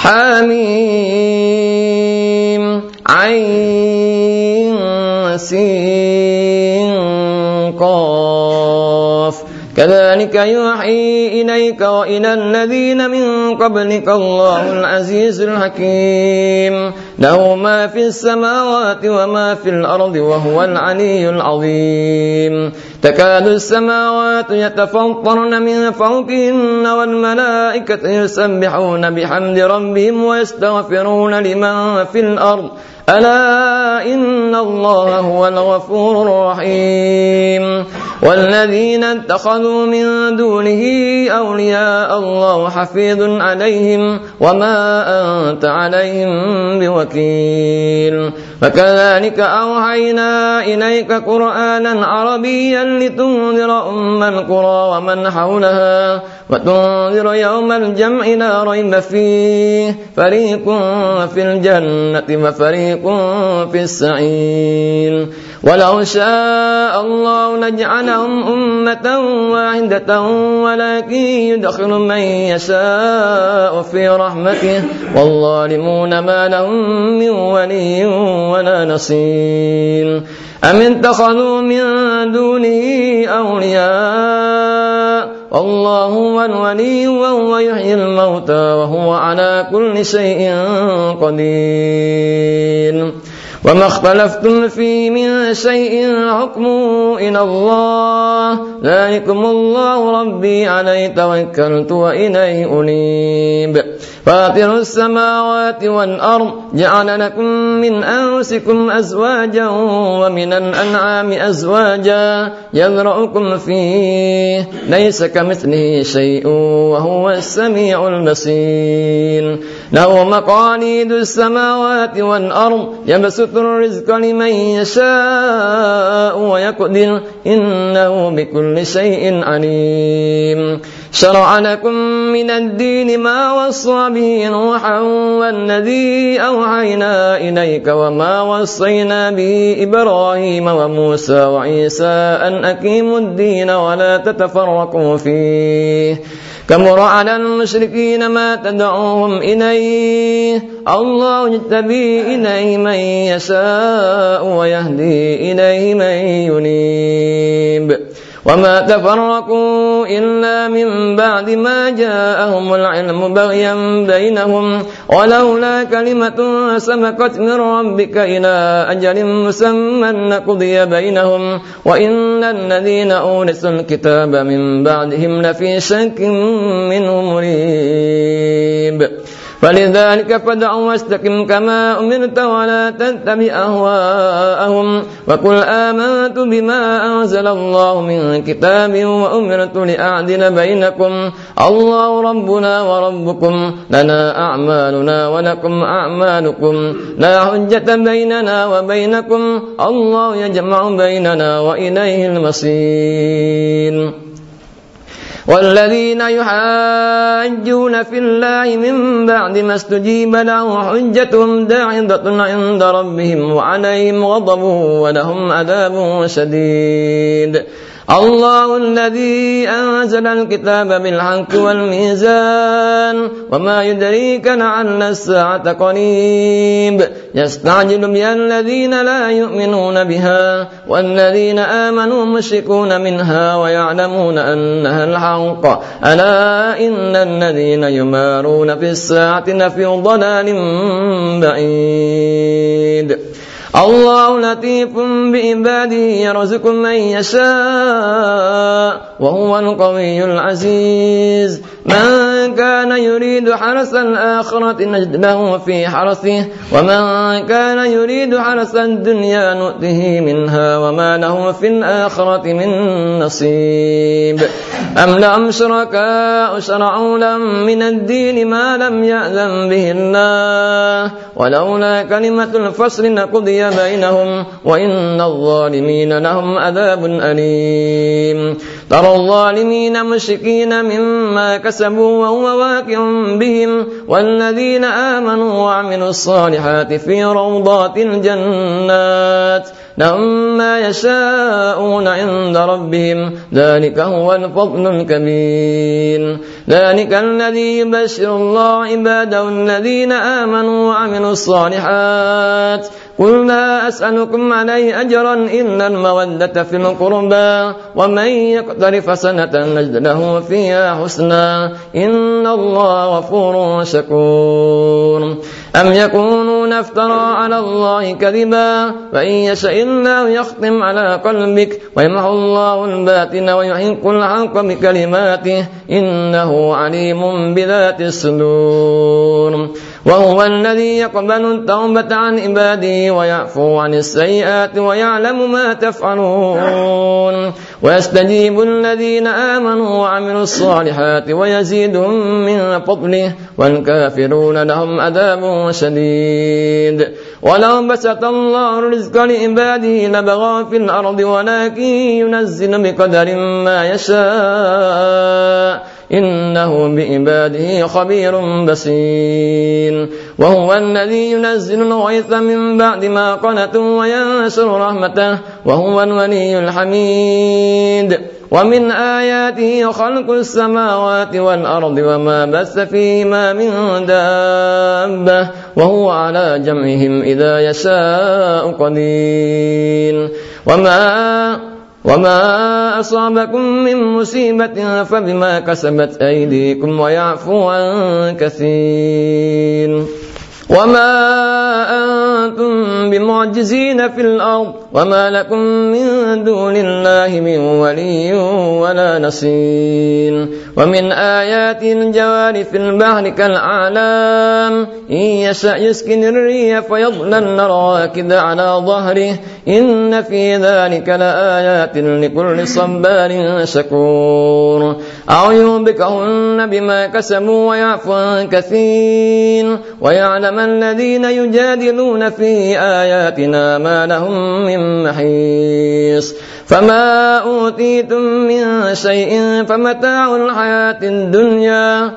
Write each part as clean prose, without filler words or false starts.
حميم عين سين قاف كذلك يوحي إليك وإلى الذين من قبلك الله العزيز الحكيم له ما في السماوات وما في الأرض وهو العلي العظيم تكاد السماوات يتفطرن من فوقهن والملائكة يسبحون بحمد ربهم ويستغفرون لمن في الأرض ألا إن الله هو الغفور الرحيم والذين اتخذوا من دونه أولياء الله حفيظ عليهم وما أنت عليهم بوكيل فكذلك أوحينا إليك قرآنا عربيا لتنذر أم القرى ومن حولها وتنذر يوم الجمع لا ريب فيه فريق في الجنة وفريق في السعير ولو شاء الله لجعلهم أمة واحدة ولكن يدخل من يشاء في رحمته والظالمون ما لهم من ولي ولا نصير أم اتخذوا من دونه أولياء والله هو الولي وهو يحيي الموتى وهو على كل شيء قدير وما اختلفتم فيه من شيء حكمه إلى الله ذلكم الله ربي عليه توكلت وإليه أنيب فاطر السماوات والأرض جعل لكم من أنفسكم أزواجا ومن الأنعام أزواجا يذرأكم فيه ليس كمثله شيء وهو السميع البصير له مقاليد السماوات والأرض يبسط الرزق لمن يشاء ويقدر إنه بكل شيء عليم شرع لكم من الدين ما وصى به نوحا والذي أوحينا إليك وما وصينا به إبراهيم وموسى وعيسى أن أقيموا الدين ولا تتفرقوا فيه كبر على المشركين ما تدعوهم إليه الله يجتبي إليه من يشاء ويهدي إليه من ينيب وما تفرقوا إلا من بعد ما جاءهم العلم بغيا بينهم ولولا كلمة سبقت من ربك إلى أجل مسمى لقضي بينهم وإن الذين أورثوا الكتاب من بعدهم لفي شك منه مريب فلذلك فادع واستقم كما أمرت ولا تتبع أهواءهم وقل آمنت بما أنزل الله من كتاب وأمرت لأعدل بينكم الله ربنا وربكم لنا أعمالنا ولكم أعمالكم لا حجة بيننا وبينكم الله يجمع بيننا وإليه المصير والذين يحاجون في الله من بعد ما استجيب له حجتهم داحضة عند ربهم وعليهم غضب ولهم عذاب شديد الله الذي أنزل الكتاب بالحق والميزان وما يدريك لعل الساعة قريب يستعجل بها الذين لا يؤمنون بها والذين آمنوا مشركون منها ويعلمون أنها الحق ألا إن الذين يمارون في الساعة لفي ضلال بعيد الله لطيف بعباده يرزق من يشاء وهو القوي العزيز من كان يريد حرث الآخرة نجد له في حرثه ومن كان يريد حرث الدنيا نؤته منها وما له في الآخرة من نصيب أم لهم شركاء شرعوا لهم من الدين ما لم يأذن به الله ولولا كلمة الفصل لقضي بينهم وإن الظالمين لهم عذاب أليم ترى الظالمين مشركين مما كسبوا وهو واقع بهم والذين آمنوا وعملوا الصالحات في روضات الجنات لهم ما يشاءون عند ربهم ذلك هو الفضل الكبير ذلك الذي يبشر الله عباده الذين آمنوا وعملوا الصالحات قل لا أسألكم عليه أجرا إلا المودة في القربى ومن يقترف حسنة نجد له فيها حسنا إن الله غفور شكور أم يكونون افترى على الله كذبا فإن يشاء الله يختم على قلبك ويمحو الله الباطل ويحق الحق بكلماته إنه عليم بذات الصدور وهو الذي يقبل التوبة عن عباده ويعفو عن السيئات ويعلم ما تفعلون ويستجيب الذين آمنوا وعملوا الصالحات ويزيدهم من فضله والكافرون لهم عذاب شديد ولو بسط الله الرزق لعباده لبغوا في الأرض ولكن ينزل بقدر ما يشاء إنه بعباده خبير بصير وهو الذي ينزل الغيث من بعد ما قنطوا وينشر رحمته وهو الولي الحميد ومن آياته خلق السماوات والأرض وما بث فيهما من دابة وهو على جمعهم إذا يشاء قدير وما أصابكم من مصيبة فبما كسبت أيديكم ويعفو عن كثير وما أنتم بمعجزين في الأرض وما لكم من دون الله من ولي ولا نصير ومن آيات الجوار في البحر كالأعلام إن يشأ يسكن الريح فيظللن رواكد على ظهره إن في ذلك لآيات لكل صبار شكور أو يوبكهن بما كسبوا ويعفو عن كثير ويعلم الذين يجادلون في آياتنا ما لهم من محيص فما أوتيتم من شيء فمتاع الحياة الدنيا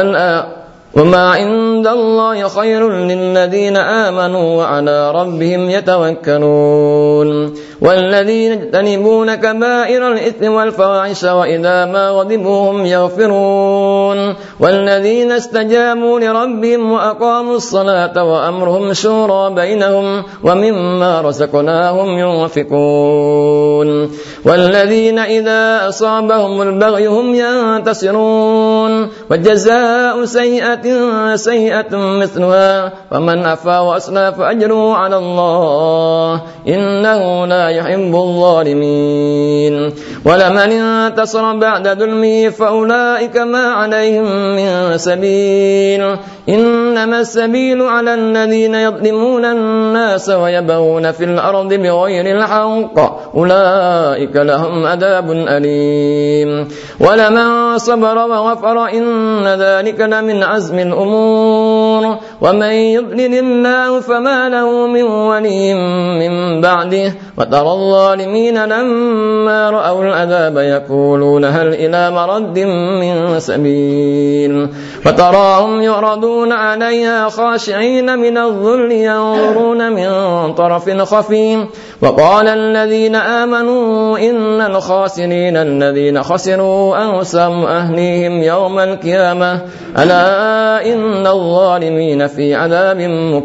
وما عند الله خير للذين آمنوا وعلى ربهم يتوكلون والذين يجتنبون كبائر الإثم والفواحش وإذا ما غضبوا هم يغفرون والذين استجابوا لربهم وأقاموا الصلاة وأمرهم شورى بينهم ومما رزقناهم ينفقون والذين إذا أصابهم البغي هم ينتصرون وجزاء سيئة مثلها ومن عفا وأصلح فأجره على الله إنه لا يحب الظالمين ولمن انتصر بعد ظلمه فأولئك ما عليهم من سبيل إنما السبيل على الذين يظلمون الناس ويبغون في الأرض بغير الحق أولئك لهم عذاب أليم ولمن صبر وغفر إن ذلك لمن عزم الأمور ومن يضلل الله فما له من ولي من بعده وترى الظالمين لما رأوا العذاب يقولون هل إلى مرد من سبيل وتراهم يعرضون عليها خاشعين من الذل ينظرون من طرف خفي وقال الذين آمنوا إن الخاسرين الذين خسروا أنفسهم أهليهم يوم القيامة ألا إن الظالمين في عذاب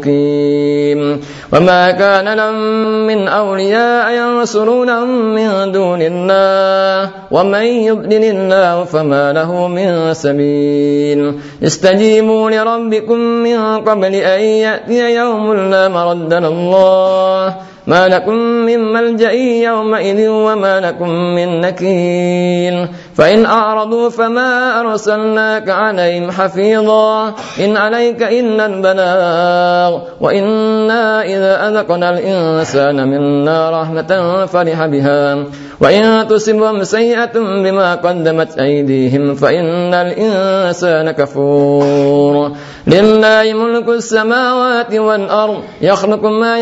مقيم وما كان لهم من أولياء ينصرونهم من دون الله ومن يضلل الله فما له من سبيل استجيبوا لربكم من قبل أن يأتي يوم لا مرد الله ما لكم من ملجأ يومئذ وما لكم من نكير فإن أعرضوا فما أرسلناك عليهم حفيظا إن عليك إلا البلاغ وإنا إذا أذقنا الإنسان منا رحمة فرح بها وإن تصبهم سيئة بما قدمت أيديهم فإن الإنسان كفور لله ملك ملك السماوات والأرض يخلق ما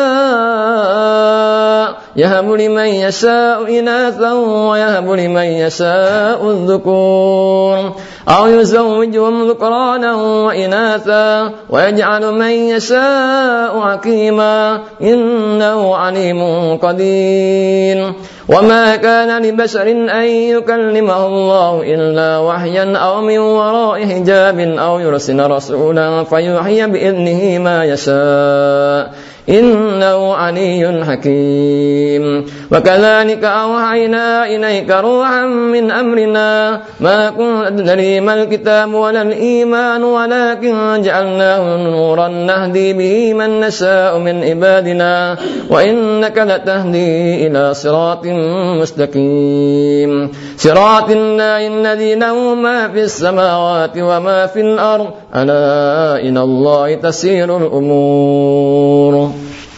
يشاء يهب لمن يشاء إناثا ويهب لمن يشاء الذكور أو يزوجهم ذكرانا وإناثا ويجعل من يشاء عقيما إنه عليم قدير وما كان لبشر أن يكلمه الله إلا وحيا أو من وراء حجاب أو يرسل رسولا فيوحي بإذنه ما يشاء إنه علي حكيم وكذلك أوحينا إليك روحا من أمرنا ما كنت تدري ما الكتاب ولا الإيمان ولكن جعلناه نورا نهدي به من نشاء من عبادنا وإنك لتهدي إلى صراط مستقيم صراط الله الذي له ما في السماوات وما في الأرض ألا إلى الله تسير الأمور